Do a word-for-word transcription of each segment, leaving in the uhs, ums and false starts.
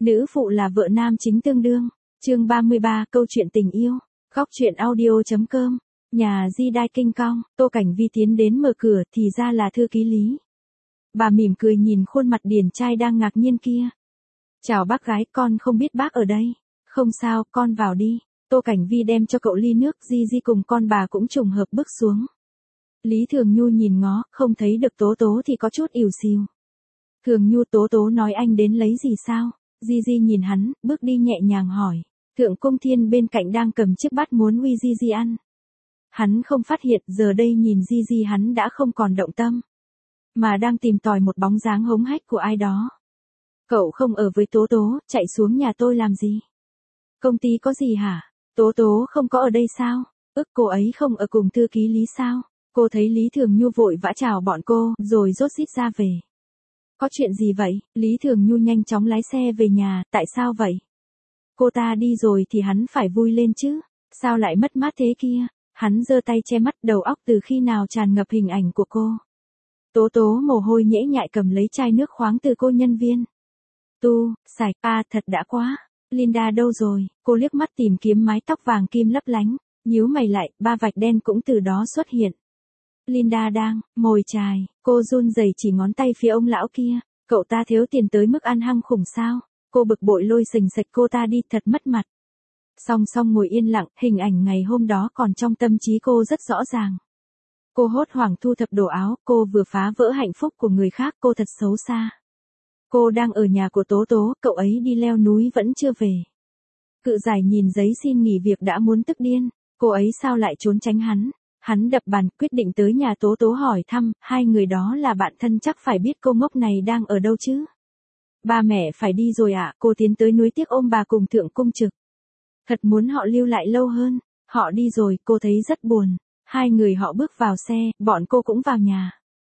Nữ phụ là vợ nam chính tương đương. Chương ba mươi ba, câu chuyện tình yêu. Góc truyện audio.com. Nhà Di Đai Kinh Cong, Tô Cảnh Vi tiến đến mở cửa thì ra là thư ký Lý. Bà mỉm cười nhìn khuôn mặt điển trai đang ngạc nhiên kia. Chào bác gái, con không biết bác ở đây. Không sao, con vào đi. Tô Cảnh Vi đem cho cậu ly nước. Di Di cùng con bà cũng trùng hợp bước xuống. Lý Thường Nhu nhìn ngó, không thấy được Tố Tố thì có chút ỉu xìu. Thường Nhu, Tố Tố nói anh đến lấy gì sao? Di Di nhìn hắn, bước đi nhẹ nhàng hỏi. Thượng Cung Thiên bên cạnh đang cầm chiếc bát muốn uy Di Di ăn. Hắn không phát hiện, giờ đây nhìn Di Di hắn đã không còn động tâm. Mà đang tìm tòi một bóng dáng hống hách của ai đó. Cậu không ở với Tố Tố, chạy xuống nhà tôi làm gì? Công ty có gì hả? Tố Tố không có ở đây sao? Ức cô ấy không ở cùng thư ký Lý sao? Cô thấy Lý Thường Nhu vội vã chào bọn cô, rồi rốt rít ra về. Có chuyện gì vậy? Lý Thường Nhu nhanh chóng lái xe về nhà, tại sao vậy? Cô ta đi rồi thì hắn phải vui lên chứ, sao lại mất mát thế kia? Hắn giơ tay che mắt, đầu óc từ khi nào tràn ngập hình ảnh của cô. Tố Tố mồ hôi nhễ nhại cầm lấy chai nước khoáng từ cô nhân viên. Tu, sạch, à thật đã quá. Linda đâu rồi? Cô liếc mắt tìm kiếm mái tóc vàng kim lấp lánh, nhíu mày lại, ba vạch đen cũng từ đó xuất hiện. Linda đang mồi chài, cô run rẩy chỉ ngón tay phía ông lão kia. Cậu ta thiếu tiền tới mức ăn hăng khủng sao? Cô bực bội lôi sình sạch cô ta đi, thật mất mặt. Song song ngồi yên lặng, hình ảnh ngày hôm đó còn trong tâm trí cô rất rõ ràng. Cô hốt hoảng thu thập đồ áo, cô vừa phá vỡ hạnh phúc của người khác, cô thật xấu xa. Cô đang ở nhà của Tố Tố, cậu ấy đi leo núi vẫn chưa về. Cự giải nhìn giấy xin nghỉ việc đã muốn tức điên, cô ấy sao lại trốn tránh hắn. Hắn đập bàn, quyết định tới nhà Tố Tố hỏi thăm, hai người đó là bạn thân chắc phải biết cô ngốc này đang ở đâu chứ. Ba mẹ phải đi rồi ạ, à? Cô tiến tới nuối tiếc ôm bà cùng Thượng Cung Trực. Thật muốn họ lưu lại lâu hơn, họ đi rồi, cô thấy rất buồn. Hai người họ bước vào xe, bọn cô cũng vào nhà.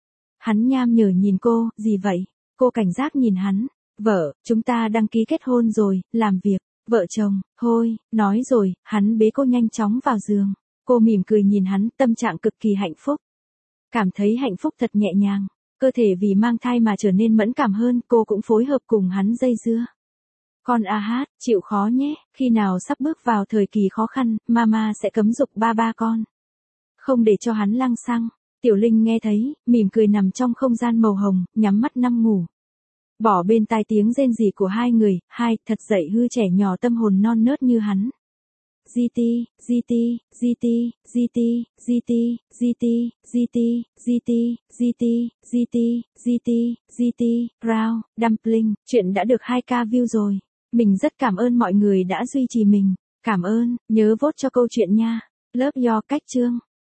Hắn nham nhở nhìn cô, gì vậy? Cô cảnh giác nhìn hắn, vợ, chúng ta đăng ký kết hôn rồi, làm việc, vợ chồng, thôi, nói rồi, hắn bế cô nhanh chóng vào giường. Cô mỉm cười nhìn hắn, tâm trạng cực kỳ hạnh phúc. Cảm thấy hạnh phúc thật nhẹ nhàng, cơ thể vì mang thai mà trở nên mẫn cảm hơn, cô cũng phối hợp cùng hắn dây dưa. Con a hát, chịu khó nhé, khi nào sắp bước vào thời kỳ khó khăn, mama sẽ cấm dục ba ba con. Không để cho hắn lăng xăng. Tiểu Linh nghe thấy, mỉm cười nằm trong không gian màu hồng, nhắm mắt nằm ngủ. Bỏ bên tai tiếng rên rỉ của hai người, hai, thật dậy hư trẻ nhỏ tâm hồn non nớt như hắn. giê tê, giê tê, giê tê, giê tê, giê tê, giê tê, giê tê, giê tê, giê tê, giê tê, giê tê, giê tê, Rao, Dumpling, chuyện đã được hai k view rồi. Mình rất cảm ơn mọi người đã duy trì mình. Cảm ơn, nhớ vote cho câu chuyện nha. Love your cách chương.